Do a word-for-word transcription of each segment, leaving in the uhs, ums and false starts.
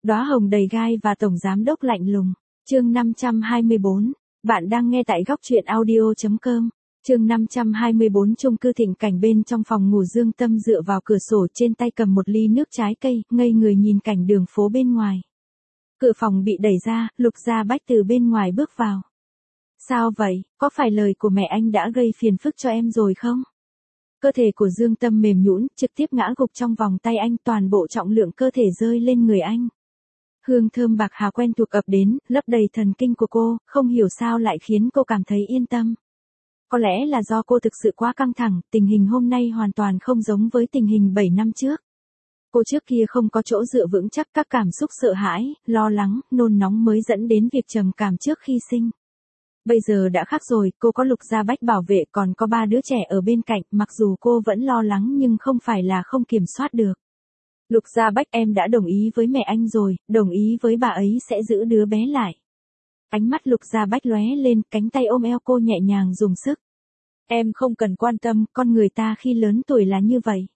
Đóa hồng đầy gai và tổng giám đốc lạnh lùng. Chương năm trăm hai mươi bốn. Bạn đang nghe tại góc truyện audio chấm com. Chương năm trăm hai mươi bốn. Chung cư thịnh cảnh bên trong phòng ngủ, Dương Tâm dựa vào cửa sổ, trên tay cầm một ly nước trái cây, ngây người nhìn cảnh đường phố bên ngoài. Cửa phòng bị đẩy ra, Lục Gia Bách từ bên ngoài bước vào. Sao vậy, có phải lời của mẹ anh đã gây phiền phức cho em rồi không? Cơ thể của Dương Tâm mềm nhũn, trực tiếp ngã gục trong vòng tay anh, toàn bộ trọng lượng cơ thể rơi lên người anh. Hương thơm bạc hà quen thuộc ập đến, lấp đầy thần kinh của cô, không hiểu sao lại khiến cô cảm thấy yên tâm. Có lẽ là do cô thực sự quá căng thẳng, tình hình hôm nay hoàn toàn không giống với tình hình bảy năm trước. Cô trước kia không có chỗ dựa vững chắc, các cảm xúc sợ hãi, lo lắng, nôn nóng mới dẫn đến việc trầm cảm trước khi sinh. Bây giờ đã khác rồi, cô có Lục Gia Bách bảo vệ, còn có ba đứa trẻ ở bên cạnh, mặc dù cô vẫn lo lắng nhưng không phải là không kiểm soát được. Lục Gia Bách, em đã đồng ý với mẹ anh rồi, đồng ý với bà ấy sẽ giữ đứa bé lại. Ánh mắt Lục Gia Bách lóe lên, cánh tay ôm eo cô nhẹ nhàng dùng sức. Em không cần quan tâm, con người ta khi lớn tuổi là như vậy.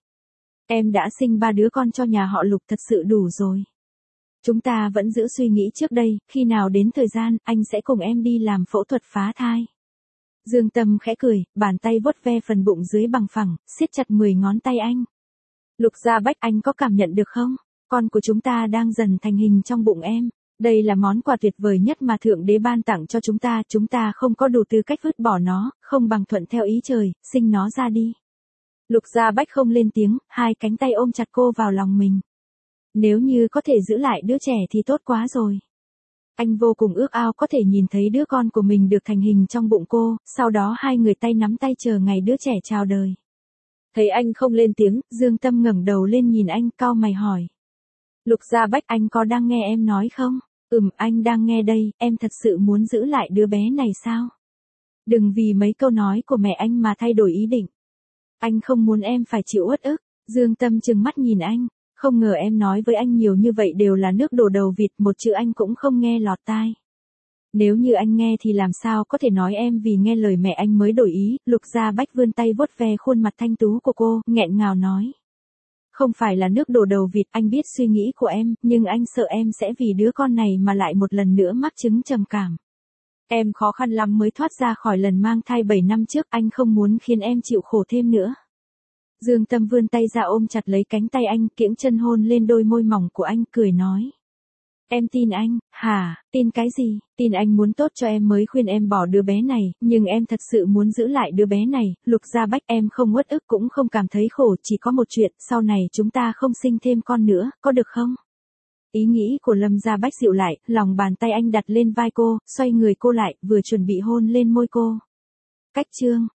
Em đã sinh ba đứa con cho nhà họ Lục, thật sự đủ rồi. Chúng ta vẫn giữ suy nghĩ trước đây, khi nào đến thời gian, anh sẽ cùng em đi làm phẫu thuật phá thai. Dương Tâm khẽ cười, bàn tay vuốt ve phần bụng dưới bằng phẳng, siết chặt mười ngón tay anh. Lục Gia Bách, anh có cảm nhận được không? Con của chúng ta đang dần thành hình trong bụng em. Đây là món quà tuyệt vời nhất mà Thượng Đế ban tặng cho chúng ta, chúng ta không có đủ tư cách vứt bỏ nó, không bằng thuận theo ý trời, sinh nó ra đi. Lục Gia Bách không lên tiếng, hai cánh tay ôm chặt cô vào lòng mình. Nếu như có thể giữ lại đứa trẻ thì tốt quá rồi. Anh vô cùng ước ao có thể nhìn thấy đứa con của mình được thành hình trong bụng cô, sau đó hai người tay nắm tay chờ ngày đứa trẻ chào đời. Thấy anh không lên tiếng, Dương Tâm ngẩng đầu lên nhìn anh, cau mày hỏi. Lục Gia Bách, anh có đang nghe em nói không? Ừm, anh đang nghe đây, em thật sự muốn giữ lại đứa bé này sao? Đừng vì mấy câu nói của mẹ anh mà thay đổi ý định. Anh không muốn em phải chịu uất ức. Dương Tâm trừng mắt nhìn anh, không ngờ em nói với anh nhiều như vậy đều là nước đổ đầu vịt, một chữ anh cũng không nghe lọt tai. Nếu như anh nghe thì làm sao có thể nói em vì nghe lời mẹ anh mới đổi ý. Lục Gia Bách vươn tay vuốt ve khuôn mặt thanh tú của cô, nghẹn ngào nói. Không phải là nước đổ đầu vịt, anh biết suy nghĩ của em, nhưng anh sợ em sẽ vì đứa con này mà lại một lần nữa mắc chứng trầm cảm. Em khó khăn lắm mới thoát ra khỏi lần mang thai bảy năm trước, anh không muốn khiến em chịu khổ thêm nữa. Dương Tâm vươn tay ra ôm chặt lấy cánh tay anh, kiễng chân hôn lên đôi môi mỏng của anh, cười nói. Em tin anh. Hả, tin cái gì? Tin anh muốn tốt cho em mới khuyên em bỏ đứa bé này, nhưng em thật sự muốn giữ lại đứa bé này. Lục Gia Bách, em không uất ức cũng không cảm thấy khổ, chỉ có một chuyện, sau này chúng ta không sinh thêm con nữa, có được không? Ý nghĩ của Lâm Gia Bách dịu lại, lòng bàn tay anh đặt lên vai cô, xoay người cô lại, vừa chuẩn bị hôn lên môi cô. Cách chương